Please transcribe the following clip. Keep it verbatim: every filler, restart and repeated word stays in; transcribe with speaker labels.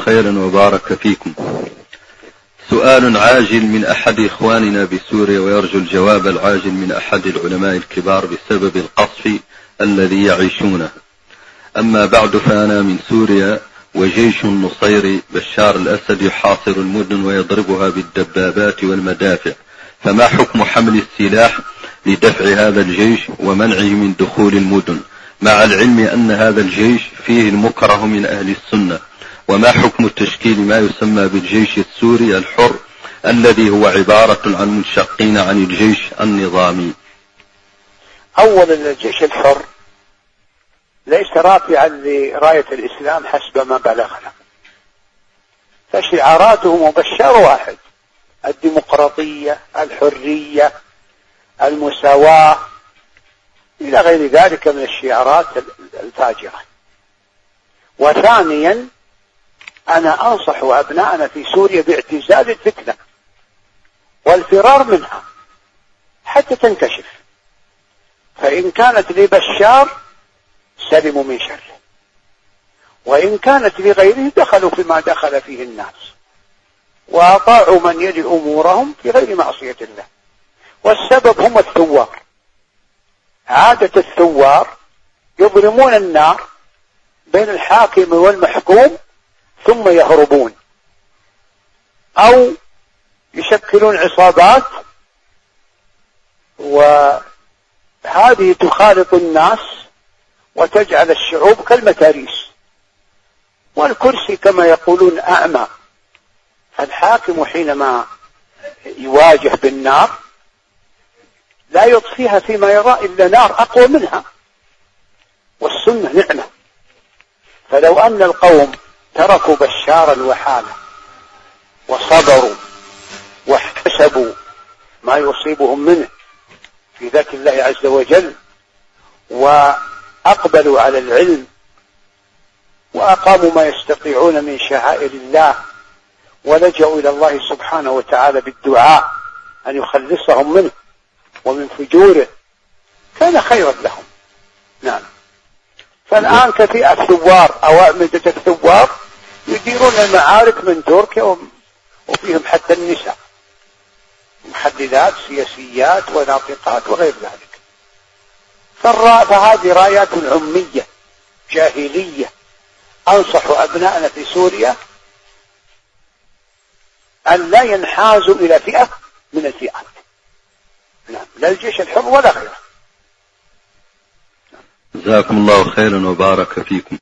Speaker 1: خيرا وبارك فيكم. سؤال عاجل من أحد إخواننا بسوريا ويرجو الجواب العاجل من أحد العلماء الكبار بسبب القصف الذي يعيشونه. أما بعد، فأنا من سوريا وجيش النصيري بشار الأسد يحاصر المدن ويضربها بالدبابات والمدافع، فما حكم حمل السلاح لدفع هذا الجيش ومنعه من دخول المدن، مع العلم أن هذا الجيش فيه المكره من أهل السنة؟ وما حكم تشكيل ما يسمى بالجيش السوري الحر الذي هو عبارة عن منشقين عن الجيش النظامي؟
Speaker 2: أولا، الجيش الحر ليس رافعا لراية الإسلام حسب ما بلغنا، فشعاراته مبشر واحد: الديمقراطية، الحرية، المساواة، إلى غير ذلك من الشعارات الفاجرة. وثانيا، أنا أنصح أبناءنا في سوريا باعتزال الفتنة والفرار منها حتى تنكشف، فإن كانت لبشار سلموا من شره، وإن كانت لغيره دخلوا فيما دخل فيه الناس وأطاعوا من يلي أمورهم في غير معصية الله. والسبب هم الثوار. عادة الثوار يظلمون النار بين الحاكم والمحكوم ثم يهربون، أو يشكلون عصابات، وهذه تخالط الناس وتجعل الشعوب كالمتاريس، والكرسي كما يقولون أعمى. الحاكم حينما يواجه بالنار لا يطفيها فيما يرى إلا نار أقوى منها، والسنة نعمة. فلو أن القوم تركوا بشارا وحاله وصبروا واحتسبوا ما يصيبهم منه في ذات الله عز وجل، وأقبلوا على العلم وأقاموا ما يستطيعون من شعائر الله، ولجأوا إلى الله سبحانه وتعالى بالدعاء أن يخلصهم منه ومن فجوره، كان خيرا لهم. نعم. فالآن كثير الثوار أو أعمدة الثوار يديرون المعارك من تركيا، وفيهم حتى النساء محددات سياسيات وناطقات وغير ذلك. فهذه رايات عمية جاهلية. أنصح أبنائنا في سوريا أن لا ينحازوا إلى فئة من الفئات، نعم، لا الجيش الحر ولا غيره.
Speaker 1: جزاكم الله خيرا وبارك فيكم.